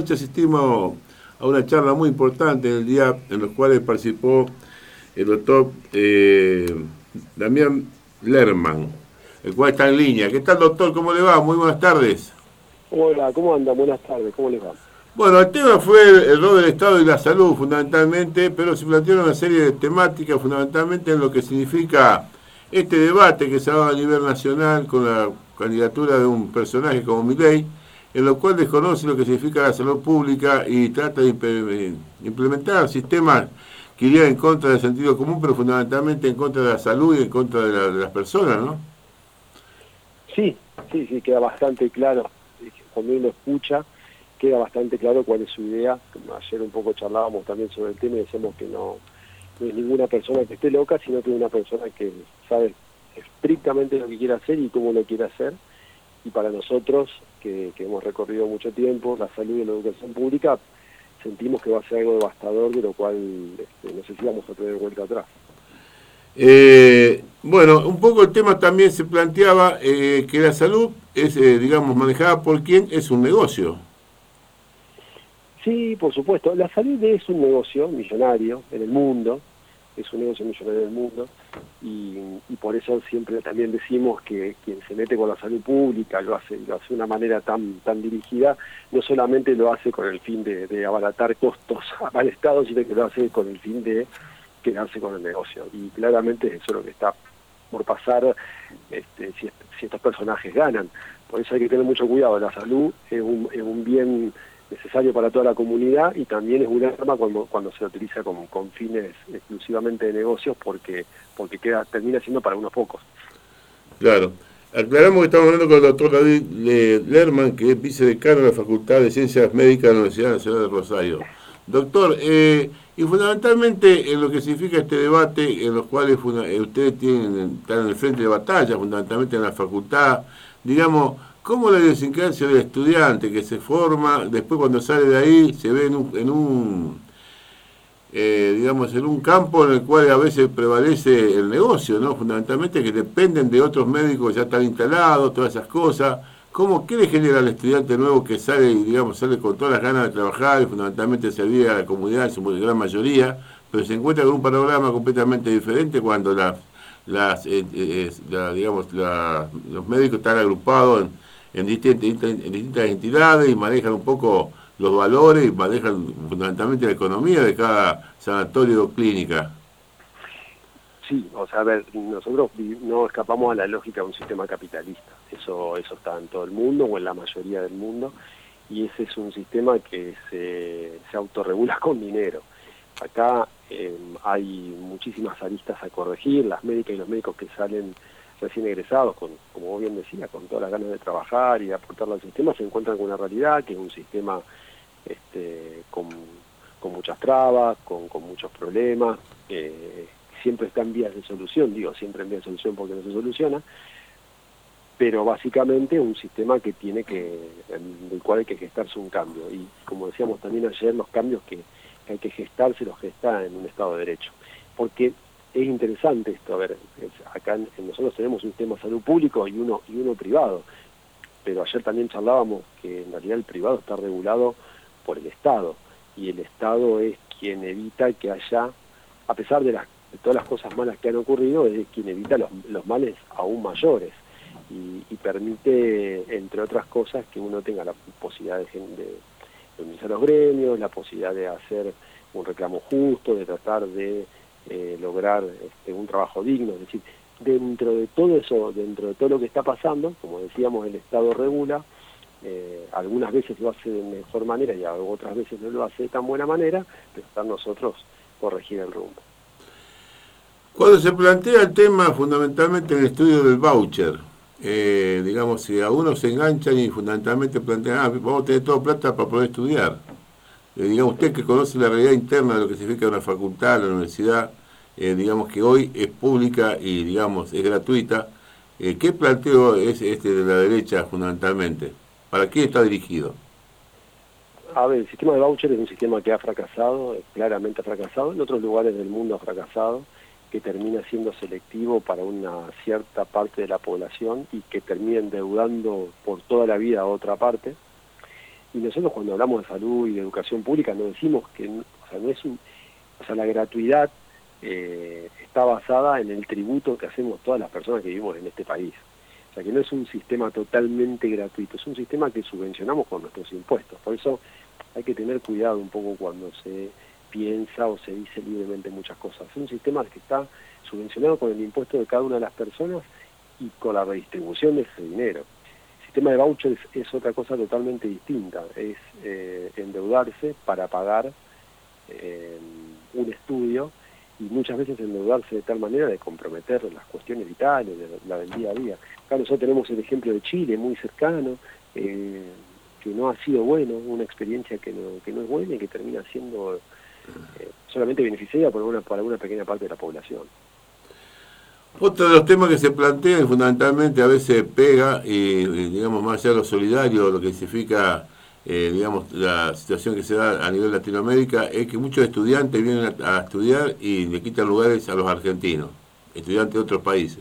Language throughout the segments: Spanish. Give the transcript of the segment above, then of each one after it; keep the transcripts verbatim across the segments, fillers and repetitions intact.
anoche asistimos a una charla muy importante en el día en los cuales participó el doctor eh, Damián Lerman, el cual está en línea. ¿Qué tal, doctor? ¿Cómo le va? Muy buenas tardes. Hola, ¿cómo andan? Buenas tardes, ¿cómo les va? Bueno, el tema fue el, el rol del Estado y la salud, fundamentalmente, pero se plantearon una serie de temáticas, fundamentalmente en lo que significa este debate que se ha dado a nivel nacional con la candidatura de un personaje como Milei, en lo cual desconoce lo que significa la salud pública y trata de implementar sistemas que irían en contra del sentido común, pero fundamentalmente en contra de la salud y en contra de, la, de las personas, ¿no? Sí, sí, sí, queda bastante claro. Cuando uno escucha, queda bastante claro cuál es su idea. Ayer un poco charlábamos también sobre el tema y decíamos que no, no es ninguna persona que esté loca, sino que es una persona que sabe estrictamente lo que quiere hacer y cómo lo quiere hacer. Y para nosotros, que, que hemos recorrido mucho tiempo la salud y la educación pública, sentimos que va a ser algo devastador, de lo cual este, no sé si vamos a tener vuelta atrás. Eh, bueno, un poco el tema también se planteaba eh, que la salud es, eh, digamos, manejada por quien es un negocio. Sí, por supuesto. La salud es un negocio millonario en el mundo, es un negocio millonario en el mundo, y, y por eso siempre también decimos que quien se mete con la salud pública lo hace, lo hace de una manera tan, tan dirigida, no solamente lo hace con el fin de, de abaratar costos al Estado, sino que lo hace con el fin de quedarse con el negocio. Y claramente eso es lo que está por pasar este, si, si estos personajes ganan. Por eso hay que tener mucho cuidado. La salud es un, es un bien necesario para toda la comunidad y también es un arma cuando, cuando se utiliza con, con fines exclusivamente de negocios, porque porque queda termina siendo para unos pocos. Claro. Aclaramos que estamos hablando con el doctor David Lerman, que es vicedecano de la Facultad de Ciencias Médicas de la Universidad Nacional de Rosario. Doctor, eh, y fundamentalmente en lo que significa este debate, en los cuales ustedes tienen, están en el frente de batalla, fundamentalmente en la facultad, digamos, ¿cómo la idiosincrasia del estudiante que se forma, después cuando sale de ahí, se ve en un, en un eh, digamos, en un campo en el cual a veces prevalece el negocio, ¿no? Fundamentalmente que dependen de otros médicos que ya están instalados, todas esas cosas? ¿Cómo, qué le genera al estudiante nuevo que sale, digamos, sale con todas las ganas de trabajar y fundamentalmente servir a la comunidad en su gran mayoría, pero se encuentra con un panorama completamente diferente cuando las, las eh, eh, la, digamos, la, los médicos están agrupados en, en, distintas, en distintas entidades y manejan un poco los valores y manejan fundamentalmente la economía de cada sanatorio o clínica? Sí, o sea, a ver, nosotros no escapamos a la lógica de un sistema capitalista. Eso eso está en todo el mundo o en la mayoría del mundo, y ese es un sistema que se, se autorregula con dinero. Acá eh, hay muchísimas aristas a corregir. Las médicas y los médicos que salen recién egresados, con, como vos bien decía, con todas las ganas de trabajar y de aportarle al sistema, se encuentran con una realidad que es un sistema este, con, con muchas trabas, con, con muchos problemas. Eh, siempre está en vías de solución, digo siempre en vías de solución porque no se soluciona, pero básicamente un sistema que tiene que, en el cual hay que gestarse un cambio, y como decíamos también ayer, los cambios que, que hay que gestarse los gesta en un Estado de Derecho, porque es interesante esto. A ver, es, acá en, en nosotros tenemos un sistema de salud público y uno, y uno privado, pero ayer también charlábamos que en realidad el privado está regulado por el Estado, y el Estado es quien evita que haya, a pesar de las de todas las cosas malas que han ocurrido, es quien evita los, los males aún mayores, y, y permite, entre otras cosas, que uno tenga la posibilidad de, de organizar los gremios, la posibilidad de hacer un reclamo justo, de tratar de eh, lograr este, un trabajo digno. Es decir, dentro de todo eso, dentro de todo lo que está pasando, como decíamos, el Estado regula, eh, algunas veces lo hace de mejor manera y otras veces no lo hace de tan buena manera, pero está en nosotros corregir el rumbo. Cuando se plantea el tema fundamentalmente en el estudio del voucher, eh, digamos, si a uno se enganchan y fundamentalmente plantean, ah, vamos a tener toda plata para poder estudiar. Eh, digamos, usted que conoce la realidad interna de lo que significa una facultad, la universidad, eh, digamos que hoy es pública y, digamos, es gratuita, eh, ¿qué planteo es este de la derecha fundamentalmente? ¿Para qué está dirigido? A ver, el sistema de voucher es un sistema que ha fracasado, claramente ha fracasado, en otros lugares del mundo ha fracasado, que termina siendo selectivo para una cierta parte de la población y que termina endeudando por toda la vida a otra parte. y nosotros cuando hablamos de salud y de educación pública no decimos que, o sea, no es un, o sea, la gratuidad eh, está basada en el tributo que hacemos todas las personas que vivimos en este país. O sea, que no es un sistema totalmente gratuito, es un sistema que subvencionamos con nuestros impuestos. Por eso hay que tener cuidado un poco cuando se piensa o se dice libremente muchas cosas. Es un sistema que está subvencionado con el impuesto de cada una de las personas y con la redistribución de ese dinero. El sistema de vouchers es otra cosa totalmente distinta, es eh, endeudarse para pagar eh, un estudio, y muchas veces endeudarse de tal manera de comprometer las cuestiones vitales, de la del día a día. Acá nosotros tenemos el ejemplo de Chile, muy cercano, eh, que no ha sido bueno, una experiencia que no, que no es buena y que termina siendo eh, solamente beneficiaria por una, para una pequeña parte de la población. Otro de los temas que se plantean y fundamentalmente a veces pega, y, y digamos más allá de lo solidario, lo que significa eh, digamos la situación que se da a nivel Latinoamérica, es que muchos estudiantes vienen a, a estudiar y le quitan lugares a los argentinos, estudiantes de otros países.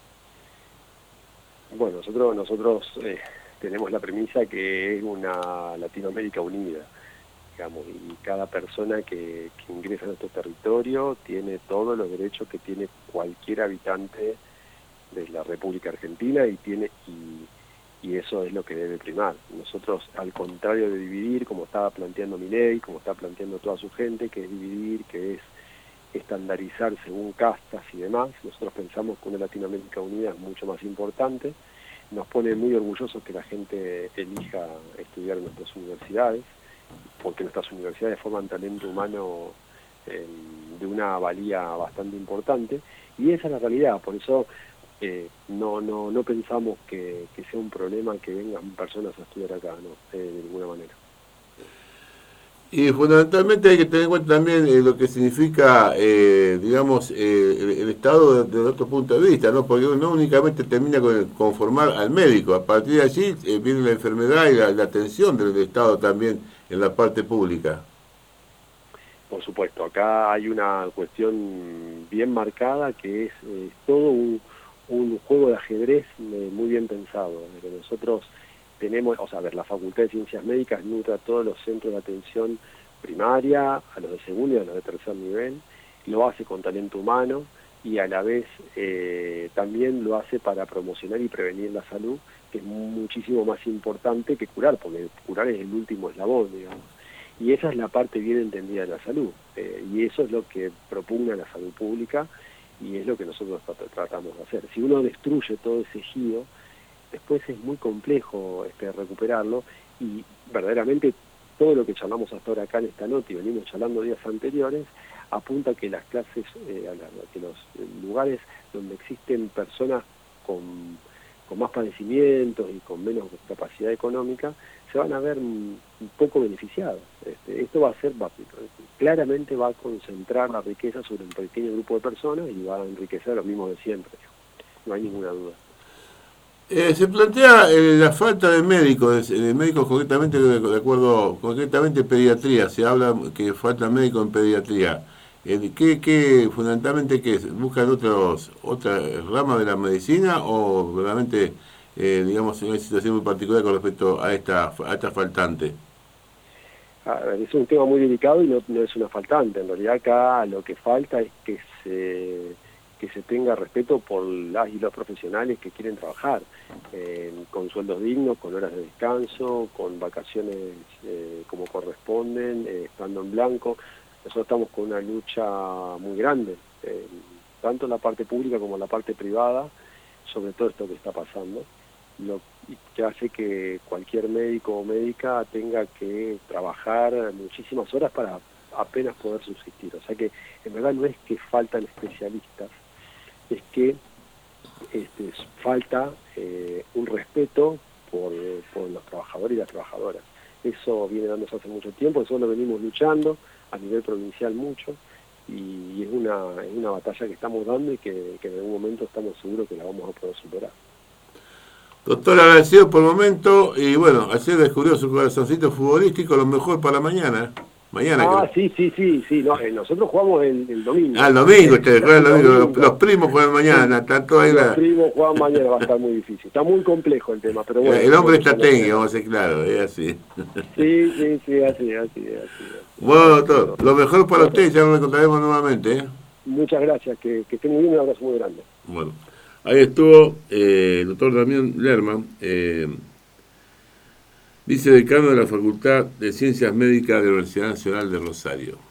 Bueno, nosotros, nosotros eh, tenemos la premisa que es una Latinoamérica unida, digamos, y cada persona que, que ingresa a nuestro territorio tiene todos los derechos que tiene cualquier habitante de la República Argentina y tiene y, y eso es lo que debe primar. Nosotros, al contrario de dividir, como estaba planteando Milei, como está planteando toda su gente, que es dividir, que es estandarizar según castas y demás, nosotros pensamos que una Latinoamérica unida es mucho más importante. Nos pone muy orgullosos que la gente elija estudiar en nuestras universidades, porque nuestras universidades forman talento humano eh, de una valía bastante importante, y esa es la realidad. Por eso eh, no no no pensamos que, que sea un problema que vengan personas a estudiar acá, no, eh, de ninguna manera. Y fundamentalmente hay que tener en cuenta también eh, lo que significa, eh, digamos, eh, el, el Estado desde otro punto de vista, ¿no? Porque no únicamente termina con el, conformar al médico, a partir de allí eh, viene la enfermedad y la, la atención del Estado también en la parte pública. Por supuesto, acá hay una cuestión bien marcada que es eh, todo un, un juego de ajedrez eh, muy bien pensado, que nosotros tenemos, o sea, a ver, la Facultad de Ciencias Médicas nutre a todos los centros de atención primaria, a los de segundo y a los de tercer nivel, lo hace con talento humano y a la vez eh, también lo hace para promocionar y prevenir la salud, que es muchísimo más importante que curar, porque curar es el último eslabón, digamos. Y esa es la parte bien entendida de la salud, eh, y eso es lo que propugna la salud pública y es lo que nosotros tratamos de hacer. Si uno destruye todo ese ejido, después es muy complejo este, recuperarlo, y verdaderamente todo lo que charlamos hasta ahora acá en esta nota y venimos charlando días anteriores apunta a que las clases, eh, a, la, a que los lugares donde existen personas con, con más padecimientos y con menos capacidad económica se van a ver un poco beneficiados. Este, esto va a ser, va, claramente va a concentrar la riqueza sobre un pequeño grupo de personas y va a enriquecer a los mismos de siempre, no hay ninguna duda. Eh, se plantea eh, la falta de médicos, de, de médicos concretamente, de, de acuerdo, concretamente pediatría, se habla que falta médicos en pediatría. Eh, ¿qué, qué, fundamentalmente qué es? ¿Buscan otros, otra rama de la medicina o realmente, eh, digamos, en una situación muy particular con respecto a esta, a esta faltante? A ver, es un tema muy delicado y no, no es una faltante. En realidad acá lo que falta es que se... que se tenga respeto por las y los profesionales que quieren trabajar, eh, con sueldos dignos, con horas de descanso, con vacaciones eh, como corresponden, eh, estando en blanco. Nosotros estamos con una lucha muy grande, eh, tanto en la parte pública como en la parte privada, sobre todo esto que está pasando, lo que hace que cualquier médico o médica tenga que trabajar muchísimas horas para apenas poder subsistir. O sea que en verdad no es que faltan especialistas, es que este, falta eh, un respeto por, por los trabajadores y las trabajadoras. Eso viene dándose hace mucho tiempo, eso lo venimos luchando a nivel provincial mucho, y es una, es una batalla que estamos dando y que, que en algún momento estamos seguros que la vamos a poder superar. Doctor, agradecido por el momento, y bueno, ayer descubrió su corazoncito futbolístico, lo mejor para mañana. Mañana. Ah, creo. sí, sí, sí, sí. No, eh, nosotros jugamos el, el domingo. Ah, el domingo, ustedes juegan el domingo. domingo. Los, los primos juegan mañana. Tanto ahí Los la, primos juegan mañana, va a estar muy difícil. Está muy complejo el tema, pero bueno. el hombre bueno, ya no estrategia, sé. vamos a ser claros, es así. Sí, sí, sí, así, así, así. así. Bueno, doctor, lo mejor para Bueno, usted, ya nos encontraremos nuevamente. ¿eh? muchas gracias, que, que estén muy bien, un abrazo muy grande. Bueno, ahí estuvo eh, el doctor Damián Lerman, eh, vicedecano de la Facultad de Ciencias Médicas de la Universidad Nacional de Rosario.